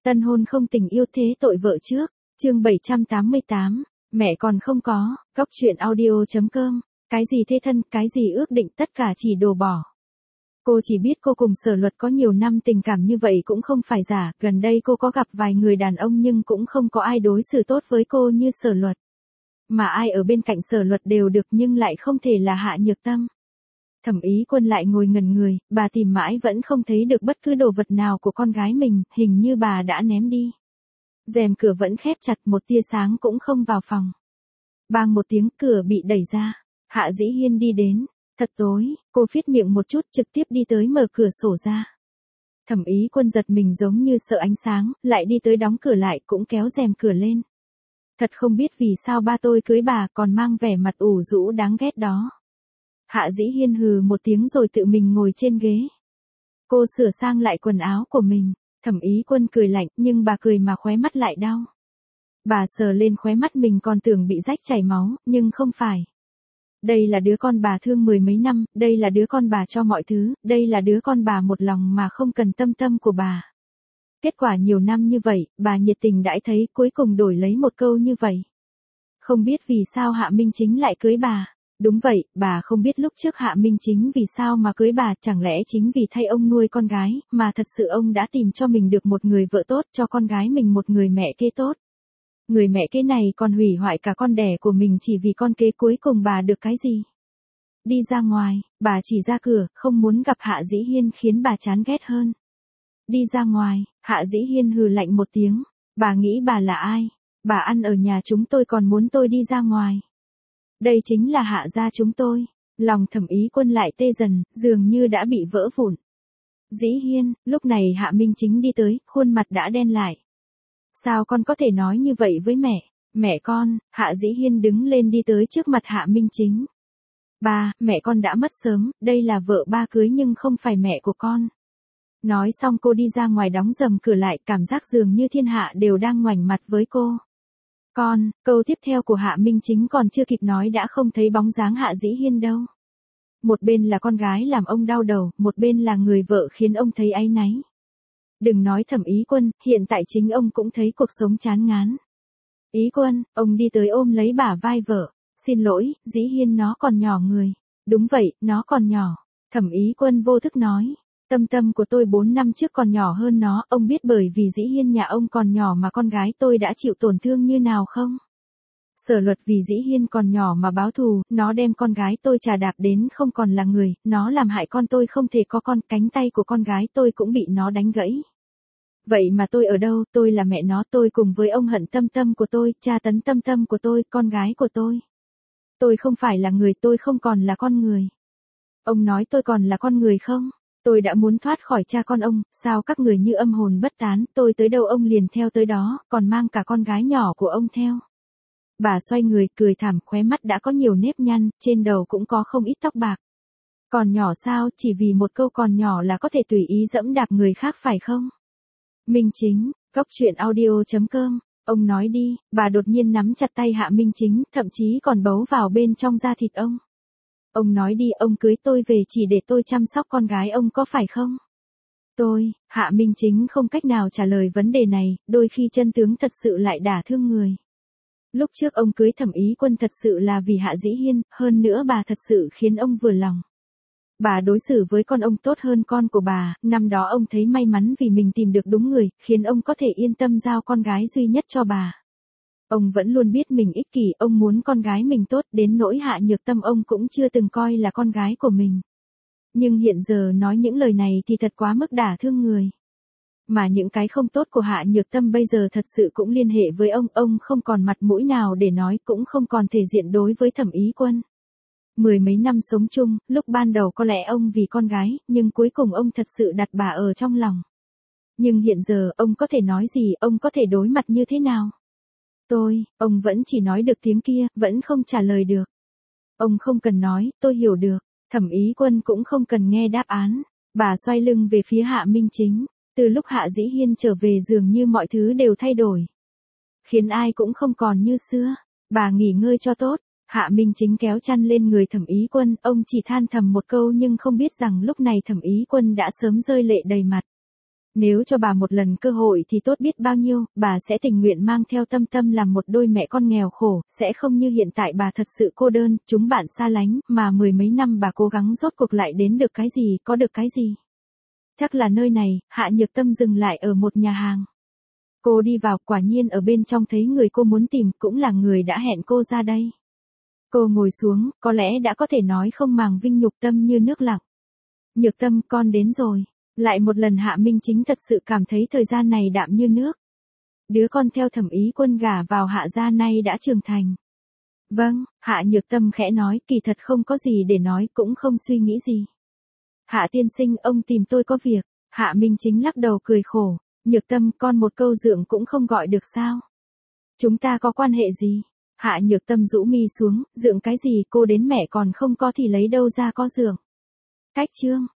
Tân hôn không tình yêu thế tội vợ trước, chương 788, mẹ còn không có, góc chuyện audio.com, cái gì thê thân, cái gì ước định tất cả chỉ đổ bỏ. Cô chỉ biết cô cùng Sở Luật có nhiều năm tình cảm như vậy cũng không phải giả, gần đây cô có gặp vài người đàn ông nhưng cũng không có ai đối xử tốt với cô như Sở Luật. Mà ai ở bên cạnh Sở Luật đều được nhưng lại không thể là Hạ Nhược Tâm. Thẩm Ý Quân lại ngồi ngẩn người, bà tìm mãi vẫn không thấy được bất cứ đồ vật nào của con gái mình, hình như bà đã ném đi. Rèm cửa vẫn khép chặt, một tia sáng cũng không vào phòng. Bang một tiếng, cửa bị đẩy ra. Hạ Dĩ Hiên đi đến. Thật tối, cô phiết miệng một chút trực tiếp đi tới mở cửa sổ ra. Thẩm Ý Quân giật mình giống như sợ ánh sáng, lại đi tới đóng cửa lại cũng kéo rèm cửa lên. Thật không biết vì sao ba tôi cưới bà còn mang vẻ mặt ủ rũ đáng ghét đó. Hạ Dĩ Hiên hừ một tiếng rồi tự mình ngồi trên ghế. Cô sửa sang lại quần áo của mình, Thẩm Ý Quân cười lạnh nhưng bà cười mà khóe mắt lại đau. Bà sờ lên khóe mắt mình còn tưởng bị rách chảy máu, nhưng không phải. Đây là đứa con bà thương mười mấy năm, đây là đứa con bà cho mọi thứ, đây là đứa con bà một lòng mà không cần tâm của bà. Kết quả nhiều năm như vậy, bà nhiệt tình đãi thấy cuối cùng đổi lấy một câu như vậy. Không biết vì sao Hạ Minh Chính lại cưới bà. Đúng vậy, bà không biết lúc trước Hạ Minh Chính vì sao mà cưới bà, chẳng lẽ chính vì thay ông nuôi con gái, mà thật sự ông đã tìm cho mình được một người vợ tốt, cho con gái mình một người mẹ kế tốt. Người mẹ kế này còn hủy hoại cả con đẻ của mình chỉ vì con kế cuối cùng bà được cái gì? Đi ra ngoài, bà chỉ ra cửa, không muốn gặp Hạ Dĩ Hiên khiến bà chán ghét hơn. Đi ra ngoài, Hạ Dĩ Hiên hừ lạnh một tiếng, bà nghĩ bà là ai? Bà ăn ở nhà chúng tôi còn muốn tôi đi ra ngoài. Đây chính là Hạ gia chúng tôi. Lòng Thẩm Ý Quân lại tê dần, dường như đã bị vỡ vụn. Dĩ Hiên, lúc này Hạ Minh Chính đi tới, khuôn mặt đã đen lại. Sao con có thể nói như vậy với mẹ? Mẹ con, Hạ Dĩ Hiên đứng lên đi tới trước mặt Hạ Minh Chính. Ba, mẹ con đã mất sớm, đây là vợ ba cưới nhưng không phải mẹ của con. Nói xong cô đi ra ngoài đóng rầm cửa lại, cảm giác dường như thiên hạ đều đang ngoảnh mặt với cô. Con, câu tiếp theo của Hạ Minh Chính còn chưa kịp nói đã không thấy bóng dáng Hạ Dĩ Hiên đâu. Một bên là con gái làm ông đau đầu, một bên là người vợ khiến ông thấy áy náy. Đừng nói Thẩm Ý Quân, hiện tại chính ông cũng thấy cuộc sống chán ngán. Ý Quân, ông đi tới ôm lấy bả vai vợ. Xin lỗi, Dĩ Hiên nó còn nhỏ người. Đúng vậy, nó còn nhỏ. Thẩm Ý Quân vô thức nói. Tâm của tôi 4 năm trước còn nhỏ hơn nó, ông biết bởi vì Dĩ Hiên nhà ông còn nhỏ mà con gái tôi đã chịu tổn thương như nào không? Sở Luật vì Dĩ Hiên còn nhỏ mà báo thù, nó đem con gái tôi chà đạp đến không còn là người, nó làm hại con tôi không thể có con, cánh tay của con gái tôi cũng bị nó đánh gãy. Vậy mà tôi ở đâu, tôi là mẹ nó, tôi cùng với ông hận tâm của tôi, tra tấn tâm của tôi, con gái của tôi. Tôi không phải là người, tôi không còn là con người. Ông nói tôi còn là con người không? Tôi đã muốn thoát khỏi cha con ông, sao các người như âm hồn bất tán, tôi tới đâu ông liền theo tới đó, còn mang cả con gái nhỏ của ông theo. Bà xoay người, cười thảm, khóe mắt đã có nhiều nếp nhăn, trên đầu cũng có không ít tóc bạc. Còn nhỏ sao, chỉ vì một câu còn nhỏ là có thể tùy ý dẫm đạp người khác phải không? Minh Chính, góc chuyện audio.com, ông nói đi, bà đột nhiên nắm chặt tay Hạ Minh Chính, thậm chí còn bấu vào bên trong da thịt ông. Ông nói đi, ông cưới tôi về chỉ để tôi chăm sóc con gái ông có phải không? Hạ Minh Chính không cách nào trả lời vấn đề này, đôi khi chân tướng thật sự lại đả thương người. Lúc trước ông cưới Thẩm Ý Quân thật sự là vì Hạ Dĩ Hiên, hơn nữa bà thật sự khiến ông vừa lòng. Bà đối xử với con ông tốt hơn con của bà, năm đó ông thấy may mắn vì mình tìm được đúng người, khiến ông có thể yên tâm giao con gái duy nhất cho bà. Ông vẫn luôn biết mình ích kỷ, ông muốn con gái mình tốt, đến nỗi Hạ Nhược Tâm ông cũng chưa từng coi là con gái của mình. Nhưng hiện giờ nói những lời này thì thật quá mức đả thương người. Mà những cái không tốt của Hạ Nhược Tâm bây giờ thật sự cũng liên hệ với ông không còn mặt mũi nào để nói, cũng không còn thể diện đối với Thẩm Ý Quân. Mười mấy năm sống chung, lúc ban đầu có lẽ ông vì con gái, nhưng cuối cùng ông thật sự đặt bà ở trong lòng. Nhưng hiện giờ, ông có thể nói gì, ông có thể đối mặt như thế nào? Ông vẫn chỉ nói được tiếng kia, vẫn không trả lời được. Ông không cần nói, tôi hiểu được. Thẩm Ý Quân cũng không cần nghe đáp án. Bà xoay lưng về phía Hạ Minh Chính. Từ lúc Hạ Dĩ Hiên trở về dường như mọi thứ đều thay đổi. Khiến ai cũng không còn như xưa. Bà nghỉ ngơi cho tốt. Hạ Minh Chính kéo chăn lên người Thẩm Ý Quân, ông chỉ than thầm một câu nhưng không biết rằng lúc này Thẩm Ý Quân đã sớm rơi lệ đầy mặt. Nếu cho bà một lần cơ hội thì tốt biết bao nhiêu, bà sẽ tình nguyện mang theo Tâm Tâm làm một đôi mẹ con nghèo khổ, sẽ không như hiện tại bà thật sự cô đơn, chúng bạn xa lánh, mà mười mấy năm bà cố gắng rốt cuộc lại đến được cái gì, có được cái gì. Chắc là nơi này, Hạ Nhược Tâm dừng lại ở một nhà hàng. Cô đi vào, quả nhiên ở bên trong thấy người cô muốn tìm, cũng là người đã hẹn cô ra đây. Cô ngồi xuống, có lẽ đã có thể nói không màng vinh nhục Tâm như nước lặng. Nhược Tâm, con đến rồi. Lại một lần Hạ Minh Chính thật sự cảm thấy thời gian này đạm như nước. Đứa con theo Thẩm Ý Quân gả vào Hạ gia nay đã trưởng thành. Vâng, Hạ Nhược Tâm khẽ nói, kỳ thật không có gì để nói, cũng không suy nghĩ gì. Hạ tiên sinh, ông tìm tôi có việc. Hạ Minh Chính lắc đầu cười khổ. Nhược Tâm, con một câu dượng cũng không gọi được sao? Chúng ta có quan hệ gì? Hạ Nhược Tâm rũ mi xuống, dượng cái gì, cô đến mẹ còn không có thì lấy đâu ra có dượng. Cách chương